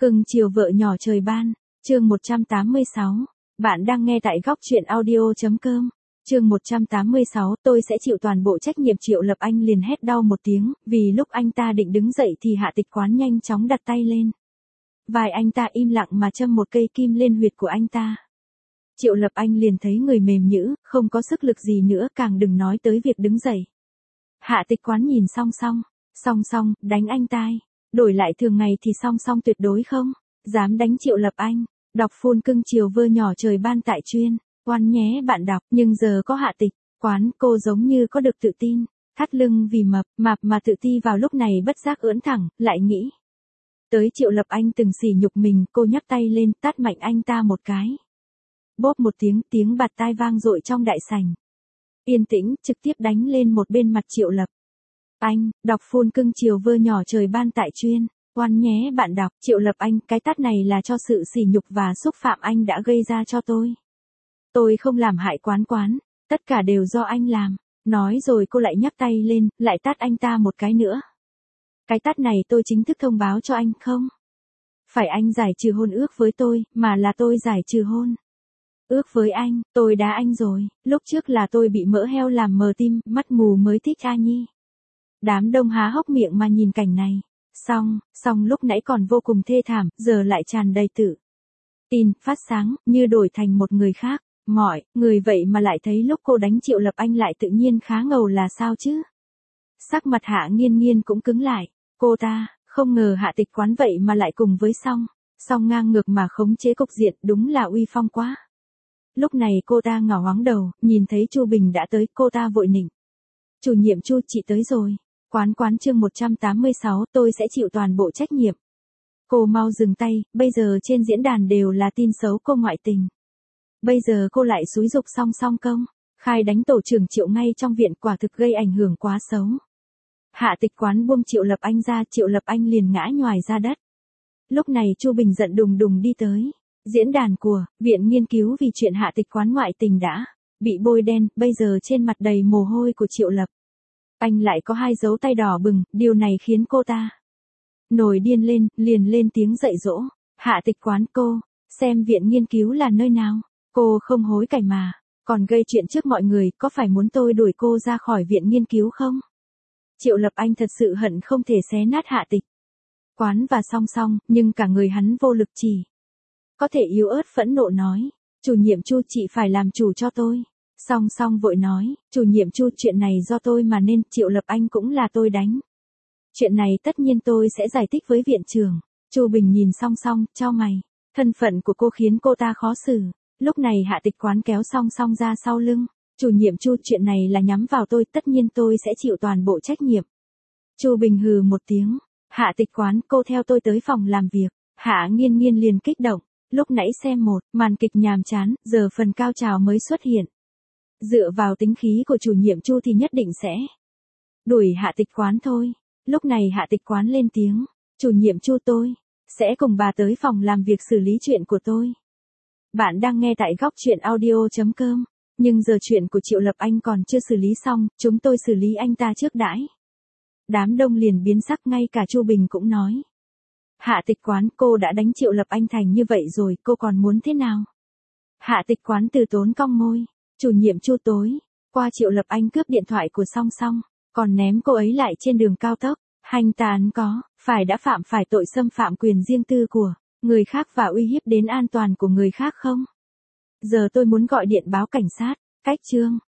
Cưng chiều vợ nhỏ trời ban, chương 186. Bạn đang nghe tại góc truyện audio.com. Chương 186, tôi sẽ chịu toàn bộ trách nhiệm. Triệu Lập Anh liền hét đau một tiếng, vì lúc anh ta định đứng dậy thì Hạ Tịch Quán nhanh chóng đặt tay lên. Vai anh ta im lặng mà châm một cây kim lên huyệt của anh ta. Triệu Lập Anh liền thấy người mềm nhũn, không có sức lực gì nữa, càng đừng nói tới việc đứng dậy. Hạ Tịch Quán nhìn Song Song, đánh anh tai. Đổi lại thường ngày thì Song tuyệt đối không dám đánh Triệu Lập Anh. Đọc full cưng chiều vơ nhỏ trời ban tại chuyên quan nhé bạn đọc, nhưng giờ có Hạ Tịch Quán, cô giống như có được tự tin, thắt lưng vì mập mà tự ti vào lúc này bất giác ưỡn thẳng, lại nghĩ tới Triệu Lập Anh từng sỉ nhục mình, cô nhấc tay lên, tát mạnh anh ta một cái. Bốp một tiếng bạt tai vang dội trong đại sảnh. Yên tĩnh, trực tiếp đánh lên một bên mặt Triệu Lập Anh. Đọc full cưng chiều vơ nhỏ trời ban tại chuyên quan nhé bạn đọc. Triệu Lập Anh, cái tát này là cho sự sỉ nhục và xúc phạm anh đã gây ra cho tôi. Tôi không làm hại Quán, tất cả đều do anh làm. Nói rồi cô lại nhấc tay lên, lại tát anh ta một cái nữa. Cái tát này tôi chính thức thông báo cho anh, không phải anh giải trừ hôn ước với tôi, mà là tôi giải trừ hôn ước với anh. Tôi đá anh rồi, lúc trước là tôi bị mỡ heo làm mờ tim, mắt mù mới thích A Nhi. Đám đông há hốc miệng mà nhìn cảnh này. Song lúc nãy còn vô cùng thê thảm, giờ lại tràn đầy tự tin, phát sáng, như đổi thành một người khác. Mọi người vậy mà lại thấy lúc cô đánh Triệu Lập Anh lại tự nhiên khá ngầu là sao chứ? Sắc mặt Hạ Nghiên Nghiên cũng cứng lại. Cô ta không ngờ Hạ Tịch Quán vậy mà lại cùng với Song ngang ngược mà khống chế cục diện, đúng là uy phong quá. Lúc này cô ta ngỏ ngoáng đầu, nhìn thấy Chu Bình đã tới, cô ta vội nịnh. Chủ nhiệm Chu, chị tới rồi. Quán chương 186, tôi sẽ chịu toàn bộ trách nhiệm. Cô mau dừng tay, bây giờ trên diễn đàn đều là tin xấu cô ngoại tình. Bây giờ cô lại xúi giục Song công khai đánh tổ trưởng Triệu ngay trong viện, quả thực gây ảnh hưởng quá xấu. Hạ Tịch Quán buông Triệu Lập Anh ra, Triệu Lập Anh liền ngã nhoài ra đất. Lúc này Chu Bình giận đùng đùng đi tới diễn đàn của viện nghiên cứu vì chuyện Hạ Tịch Quán ngoại tình đã bị bôi đen, bây giờ trên mặt đầy mồ hôi của Triệu Lập Anh lại có 2 dấu tay đỏ bừng, điều này khiến cô ta nổi điên lên, liền lên tiếng dạy dỗ. Hạ Tịch Quán, cô xem viện nghiên cứu là nơi nào? Cô không hối cải mà còn gây chuyện trước mọi người, có phải muốn tôi đuổi cô ra khỏi viện nghiên cứu không? Triệu Lập Anh thật sự hận không thể xé nát Hạ Tịch Quán và Song, nhưng cả người hắn vô lực, chỉ có thể yếu ớt phẫn nộ nói. Chủ nhiệm Chu, chị phải làm chủ cho tôi. Song vội nói, chủ nhiệm Chu, chuyện này do tôi mà nên, Triệu Lập Anh cũng là tôi đánh. Chuyện này tất nhiên tôi sẽ giải thích với viện trưởng. Chu Bình nhìn Song, chau mày. Thân phận của cô khiến cô ta khó xử. Lúc này Hạ Tịch Quán kéo Song ra sau lưng. Chủ nhiệm Chu, chuyện này là nhắm vào tôi, tất nhiên tôi sẽ chịu toàn bộ trách nhiệm. Chu Bình hừ một tiếng. Hạ Tịch Quán, cô theo tôi tới phòng làm việc. Hạ Nghiên Nghiên liền kích động. Lúc nãy xem một màn kịch nhàm chán, giờ phần cao trào mới xuất hiện. Dựa vào tính khí của chủ nhiệm Chu thì nhất định sẽ đuổi Hạ Tịch Quán thôi. Lúc này Hạ Tịch Quán lên tiếng. Chủ nhiệm Chu, tôi sẽ cùng bà tới phòng làm việc xử lý chuyện của tôi. Bạn đang nghe tại góc truyện audio.com. Nhưng giờ chuyện của Triệu Lập Anh còn chưa xử lý xong, chúng tôi xử lý anh ta trước đãi. Đám đông liền biến sắc, ngay cả Chu Bình cũng nói. Hạ Tịch Quán, cô đã đánh Triệu Lập Anh thành như vậy rồi, cô còn muốn thế nào? Hạ Tịch Quán từ tốn cong môi. Chủ nhiệm Chu, tối qua Triệu Lập Anh cướp điện thoại của Song, còn ném cô ấy lại trên đường cao tốc. Hành tán có phải đã phạm phải tội xâm phạm quyền riêng tư của người khác và uy hiếp đến an toàn của người khác không? Giờ tôi muốn gọi điện báo cảnh sát. Cách chương